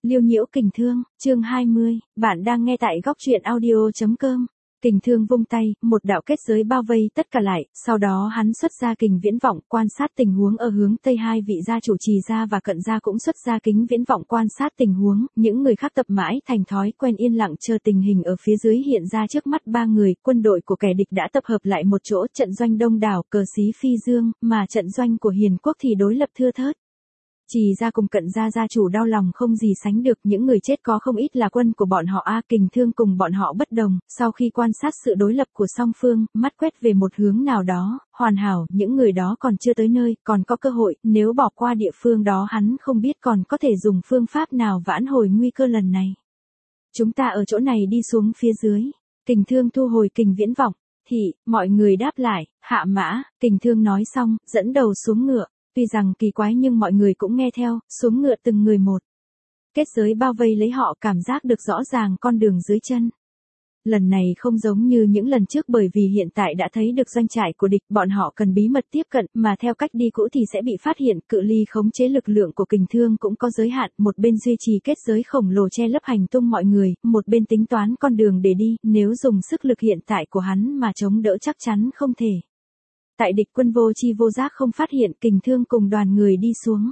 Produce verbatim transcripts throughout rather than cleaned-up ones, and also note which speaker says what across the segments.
Speaker 1: Liêu nhiễu kình thương, chương hai mươi, bạn đang nghe tại góc truyện audio chấm com. Kình thương vung tay, một đạo kết giới bao vây tất cả lại, sau đó hắn xuất ra kình viễn vọng quan sát tình huống ở hướng tây, hai vị gia chủ Trì gia và Cận gia cũng xuất ra kính viễn vọng quan sát tình huống, những người khác tập mãi thành thói quen yên lặng chờ tình hình ở phía dưới hiện ra trước mắt ba người, quân đội của kẻ địch đã tập hợp lại một chỗ, trận doanh đông đảo, cờ xí phi dương, mà trận doanh của Hiền quốc thì đối lập thưa thớt. Trì gia cùng Cận gia gia chủ đau lòng không gì sánh được, những người chết có không ít là quân của bọn họ a. Kình thương cùng bọn họ bất đồng, sau khi quan sát sự đối lập của song phương, mắt quét về một hướng nào đó, hoàn hảo, những người đó còn chưa tới nơi, còn có cơ hội, nếu bỏ qua địa phương đó hắn không biết còn có thể dùng phương pháp nào vãn hồi nguy cơ lần này. Chúng ta ở chỗ này đi xuống phía dưới. Kình thương thu hồi kình viễn vọng. Thị, mọi người đáp lại, hạ mã. Kình thương nói xong, dẫn đầu xuống ngựa. Tuy rằng kỳ quái nhưng mọi người cũng nghe theo, xuống ngựa từng người một. Kết giới bao vây lấy họ, cảm giác được rõ ràng con đường dưới chân. Lần này không giống như những lần trước, bởi vì hiện tại đã thấy được doanh trại của địch, bọn họ cần bí mật tiếp cận, mà theo cách đi cũ thì sẽ bị phát hiện. Cự ly khống chế lực lượng của kình thương cũng có giới hạn, một bên duy trì kết giới khổng lồ che lấp hành tung mọi người, một bên tính toán con đường để đi, nếu dùng sức lực hiện tại của hắn mà chống đỡ chắc chắn không thể. Tại địch quân vô chi vô giác không phát hiện, kình thương cùng đoàn người đi xuống.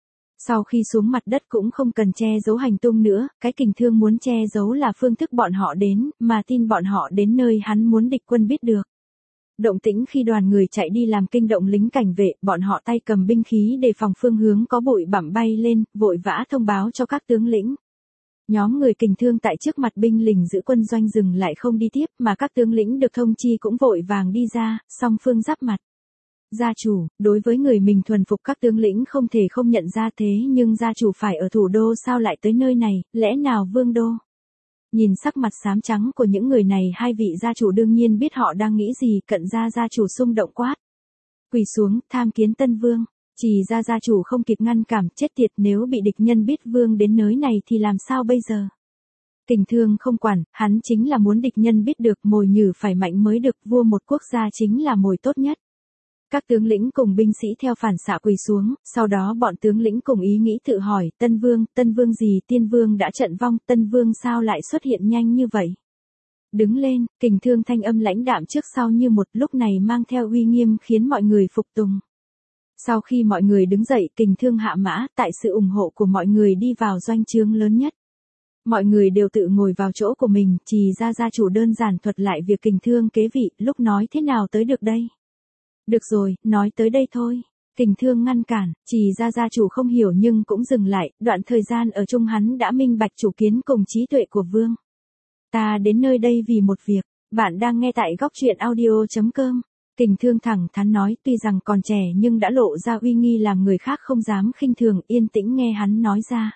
Speaker 1: Sau khi xuống mặt đất cũng không cần che giấu hành tung nữa, cái kình thương muốn che giấu là phương thức bọn họ đến, mà tin bọn họ đến nơi hắn muốn địch quân biết được. Động tĩnh khi đoàn người chạy đi làm kinh động lính cảnh vệ, bọn họ tay cầm binh khí đề phòng phương hướng có bụi bặm bay lên, vội vã thông báo cho các tướng lĩnh. Nhóm người kình thương tại trước mặt binh lính giữ quân doanh dừng lại không đi tiếp, mà các tướng lĩnh được thông chi cũng vội vàng đi ra, song phương giáp mặt. Gia chủ, đối với người mình thuần phục các tướng lĩnh không thể không nhận ra, thế nhưng gia chủ phải ở thủ đô sao lại tới nơi này, lẽ nào vương đô? Nhìn sắc mặt xám trắng của những người này, hai vị gia chủ đương nhiên biết họ đang nghĩ gì. Cận gia gia chủ xung động quát. Quỳ xuống, tham kiến tân vương. Trì gia gia chủ không kịp ngăn cản, chết tiệt, nếu bị địch nhân biết vương đến nơi này thì làm sao bây giờ? Kình thương không quản, hắn chính là muốn địch nhân biết được, mồi nhử phải mạnh mới được, vua một quốc gia chính là mồi tốt nhất. Các tướng lĩnh cùng binh sĩ theo phản xạ quỳ xuống, sau đó bọn tướng lĩnh cùng ý nghĩ tự hỏi, tân vương, tân vương gì, tiên vương đã trận vong, tân vương sao lại xuất hiện nhanh như vậy? Đứng lên, kình thương thanh âm lãnh đạm trước sau như một, lúc này mang theo uy nghiêm khiến mọi người phục tùng. Sau khi mọi người đứng dậy, kình thương hạ mã, tại sự ủng hộ của mọi người đi vào doanh trướng lớn nhất. Mọi người đều tự ngồi vào chỗ của mình, Trì gia gia chủ đơn giản thuật lại việc kình thương kế vị, lúc nói thế nào tới được đây? Được rồi, nói tới đây thôi. Kình thương ngăn cản, Trì gia gia chủ không hiểu nhưng cũng dừng lại, đoạn thời gian ở chung hắn đã minh bạch chủ kiến cùng trí tuệ của vương. Ta đến nơi đây vì một việc, bạn đang nghe tại góc truyện audio chấm com. Kình thương thẳng thắn nói, tuy rằng còn trẻ nhưng đã lộ ra uy nghi làm người khác không dám khinh thường, yên tĩnh nghe hắn nói ra.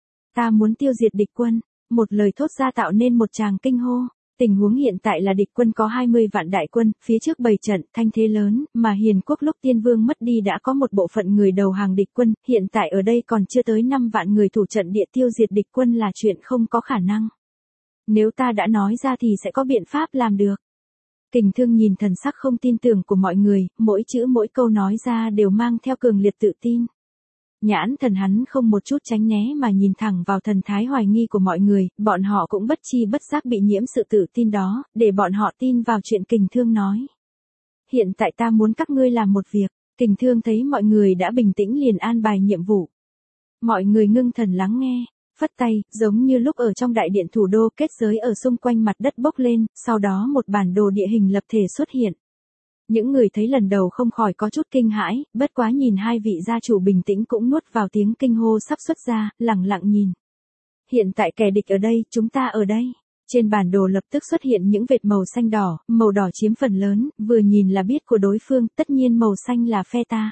Speaker 1: Ta muốn tiêu diệt địch quân, một lời thốt ra tạo nên một tràng kinh hô. Tình huống hiện tại là địch quân có hai mươi vạn đại quân, phía trước bày trận, thanh thế lớn, mà Hiền quốc lúc tiên vương mất đi đã có một bộ phận người đầu hàng địch quân, hiện tại ở đây còn chưa tới năm vạn người thủ trận địa, tiêu diệt địch quân là chuyện không có khả năng. Nếu ta đã nói ra thì sẽ có biện pháp làm được. Kình thương nhìn thần sắc không tin tưởng của mọi người, mỗi chữ mỗi câu nói ra đều mang theo cường liệt tự tin. Nhãn thần hắn không một chút tránh né mà nhìn thẳng vào thần thái hoài nghi của mọi người, bọn họ cũng bất chi bất giác bị nhiễm sự tự tin đó, để bọn họ tin vào chuyện kình thương nói. Hiện tại ta muốn các ngươi làm một việc. Kình thương thấy mọi người đã bình tĩnh liền an bài nhiệm vụ. Mọi người ngưng thần lắng nghe, phất tay, giống như lúc ở trong đại điện thủ đô, kết giới ở xung quanh mặt đất bốc lên, sau đó một bản đồ địa hình lập thể xuất hiện. Những người thấy lần đầu không khỏi có chút kinh hãi, bất quá nhìn hai vị gia chủ bình tĩnh cũng nuốt vào tiếng kinh hô sắp xuất ra, lặng lặng nhìn. Hiện tại kẻ địch ở đây, chúng ta ở đây. Trên bản đồ lập tức xuất hiện những vệt màu xanh đỏ, màu đỏ chiếm phần lớn, vừa nhìn là biết của đối phương, tất nhiên màu xanh là phe ta.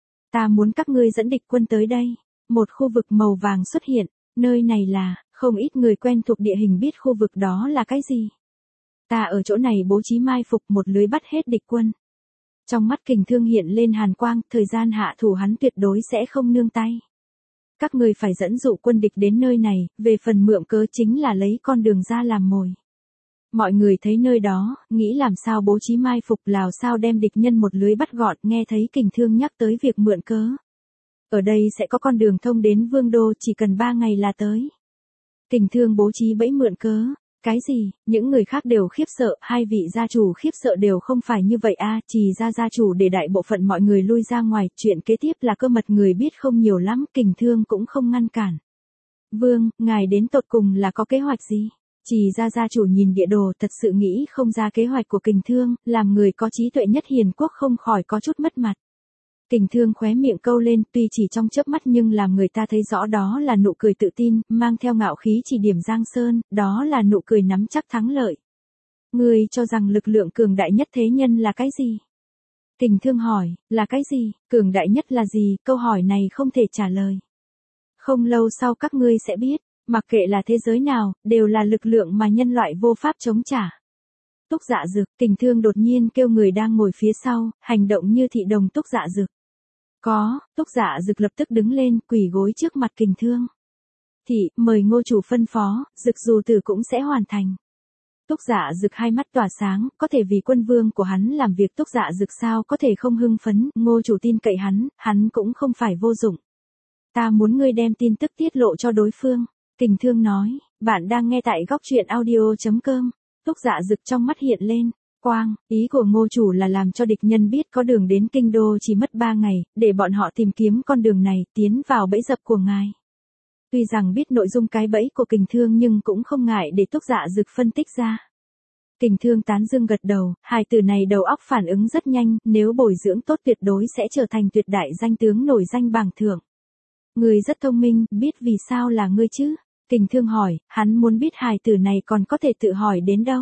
Speaker 1: Ta muốn các ngươi dẫn địch quân tới đây. Một khu vực màu vàng xuất hiện, nơi này là, không ít người quen thuộc địa hình biết khu vực đó là cái gì. Ta ở chỗ này bố trí mai phục một lưới bắt hết địch quân. Trong mắt kình thương hiện lên hàn quang, thời gian hạ thủ hắn tuyệt đối sẽ không nương tay. Các người phải dẫn dụ quân địch đến nơi này, về phần mượn cớ chính là lấy con đường ra làm mồi. Mọi người thấy nơi đó, nghĩ làm sao bố trí mai phục, làm sao đem địch nhân một lưới bắt gọn, nghe thấy kình thương nhắc tới việc mượn cớ. Ở đây sẽ có con đường thông đến vương đô, chỉ cần ba ngày là tới. Kình Thương bố trí bẫy mượn cớ. Cái gì, những người khác đều khiếp sợ, hai vị gia chủ khiếp sợ đều không phải như vậy a, Trì gia gia chủ để đại bộ phận mọi người lui ra ngoài, chuyện kế tiếp là cơ mật người biết không nhiều lắm, Kình Thương cũng không ngăn cản. Vương, ngài đến tột cùng là có kế hoạch gì? Trì gia gia chủ nhìn địa đồ thật sự nghĩ không ra kế hoạch của Kình Thương, làm người có trí tuệ nhất hiền quốc không khỏi có chút mất mặt. Kình Thương khóe miệng câu lên, tuy chỉ trong chớp mắt nhưng làm người ta thấy rõ đó là nụ cười tự tin, mang theo ngạo khí chỉ điểm Giang Sơn, đó là nụ cười nắm chắc thắng lợi. Ngươi cho rằng lực lượng cường đại nhất thế nhân là cái gì? Kình Thương hỏi, là cái gì, cường đại nhất là gì, câu hỏi này không thể trả lời. Không lâu sau các ngươi sẽ biết, mặc kệ là thế giới nào, đều là lực lượng mà nhân loại vô pháp chống trả. Túc Dạ Dược, Kình Thương đột nhiên kêu người đang ngồi phía sau, hành động như thị đồng Túc Dạ Dược. Có, Túc Dạ Dược lập tức đứng lên, quỳ gối trước mặt Kình Thương. Thị, mời ngô chủ phân phó, Dược dù tử cũng sẽ hoàn thành. Túc Dạ Dược hai mắt tỏa sáng, có thể vì quân vương của hắn làm việc, Túc Dạ Dược sao có thể không hưng phấn, ngô chủ tin cậy hắn, hắn cũng không phải vô dụng. Ta muốn ngươi đem tin tức tiết lộ cho đối phương. Kình Thương nói, bạn đang nghe tại góc truyện audio chấm com. Túc Dạ Dược trong mắt hiện lên quang, ý của ngô chủ là làm cho địch nhân biết có đường đến kinh đô chỉ mất ba ngày, để bọn họ tìm kiếm con đường này, tiến vào bẫy dập của ngài. Tuy rằng biết nội dung cái bẫy của Kình Thương nhưng cũng không ngại để Túc Dạ Dược phân tích ra. Kình Thương tán dương gật đầu, hài tử này đầu óc phản ứng rất nhanh, nếu bồi dưỡng tốt tuyệt đối sẽ trở thành tuyệt đại danh tướng nổi danh bảng thưởng. Ngươi rất thông minh, biết vì sao là ngươi chứ? Kình Thương hỏi, hắn muốn biết hài tử này còn có thể tự hỏi đến đâu.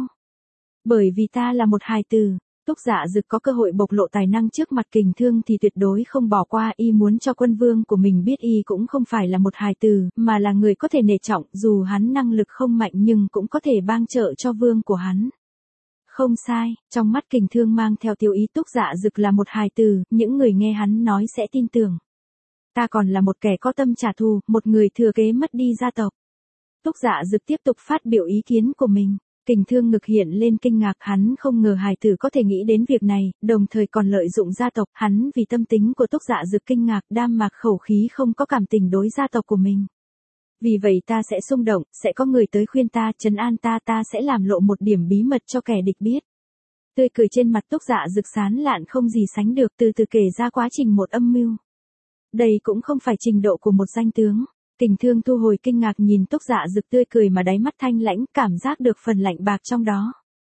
Speaker 1: Bởi vì ta là một hài tử. Túc Dạ Dược có cơ hội bộc lộ tài năng trước mặt Kình Thương thì tuyệt đối không bỏ qua, y muốn cho quân vương của mình biết y cũng không phải là một hài tử, mà là người có thể nể trọng, dù hắn năng lực không mạnh nhưng cũng có thể bang trợ cho vương của hắn. Không sai, trong mắt Kình Thương mang theo tiêu ý Túc Dạ Dược là một hài tử, những người nghe hắn nói sẽ tin tưởng. Ta còn là một kẻ có tâm trả thù, một người thừa kế mất đi gia tộc. Túc Dạ Dược tiếp tục phát biểu ý kiến của mình. Kình Thương ngực hiện lên kinh ngạc, hắn không ngờ hài tử có thể nghĩ đến việc này, đồng thời còn lợi dụng gia tộc, hắn vì tâm tính của Túc Dạ Dược kinh ngạc, đam mạc khẩu khí không có cảm tình đối gia tộc của mình. Vì vậy ta sẽ xung động, sẽ có người tới khuyên ta, trấn an ta, ta sẽ làm lộ một điểm bí mật cho kẻ địch biết. Tươi cười trên mặt Túc Dạ Dược sán lạn không gì sánh được, từ từ kể ra quá trình một âm mưu. Đây cũng không phải trình độ của một danh tướng. Kình Thương thu hồi kinh ngạc nhìn Túc Dạ Dược tươi cười mà đáy mắt thanh lãnh, cảm giác được phần lạnh bạc trong đó.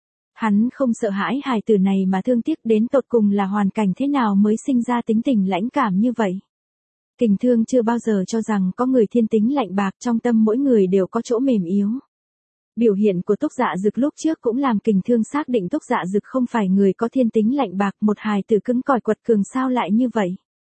Speaker 1: Hắn không sợ hãi hài tử này mà thương tiếc, đến tột cùng là hoàn cảnh thế nào mới sinh ra tính tình lãnh cảm như vậy. Kình Thương chưa bao giờ cho rằng có người thiên tính lạnh bạc, trong tâm mỗi người đều có chỗ mềm yếu. Biểu hiện của Túc Dạ Dược lúc trước cũng làm Kình Thương xác định Túc Dạ Dược không phải người có thiên tính lạnh bạc, một hài tử cứng cỏi quật cường sao lại như vậy.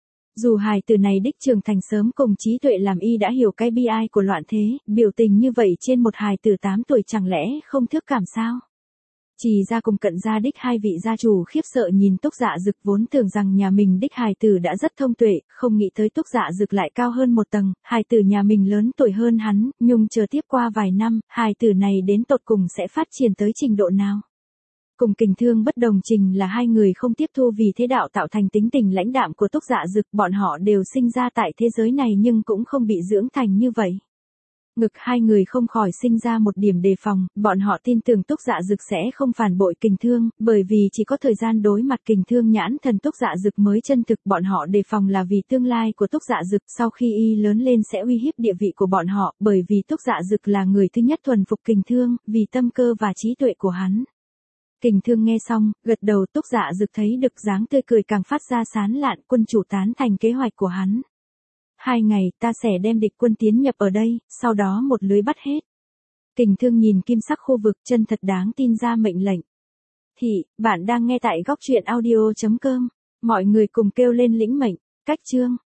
Speaker 1: Dù hài tử này đích trưởng thành sớm cùng trí tuệ làm y đã hiểu cái bi ai của loạn thế, biểu tình như vậy trên một hài tử tám tuổi chẳng lẽ không thước cảm sao? Trì gia cùng Cận gia đích hai vị gia chủ khiếp sợ nhìn Túc Dạ Dược, vốn tưởng rằng nhà mình đích hài tử đã rất thông tuệ, không nghĩ tới Túc Dạ Dược lại cao hơn một tầng, hài tử nhà mình lớn tuổi hơn hắn, nhưng chờ tiếp qua vài năm, hài tử này đến tột cùng sẽ phát triển tới trình độ nào? Cùng Kình Thương bất đồng trình là hai người không tiếp thu vì thế đạo tạo thành tính tình lãnh đạm của Túc Dạ Dược, bọn họ đều sinh ra tại thế giới này nhưng cũng không bị dưỡng thành như vậy. Ngực hai người không khỏi sinh ra một điểm đề phòng, bọn họ tin tưởng Túc Dạ Dược sẽ không phản bội Kình Thương, bởi vì chỉ có thời gian đối mặt Kình Thương nhãn thần Túc Dạ Dược mới chân thực, bọn họ đề phòng là vì tương lai của Túc Dạ Dược sau khi y lớn lên sẽ uy hiếp địa vị của bọn họ, bởi vì Túc Dạ Dược là người thứ nhất thuần phục Kình Thương, vì tâm cơ và trí tuệ của hắn. Kình Thương nghe xong, gật đầu. Túc Dạ Dược thấy được dáng tươi cười càng phát ra sán lạn, quân chủ tán thành kế hoạch của hắn. Hai ngày, ta sẽ đem địch quân tiến nhập ở đây, sau đó một lưới bắt hết. Kình Thương nhìn kim sắc khu vực, chân thật đáng tin ra mệnh lệnh. Thị, bạn đang nghe tại góc truyện audio chấm com. Mọi người cùng kêu lên lĩnh mệnh. Cách chương.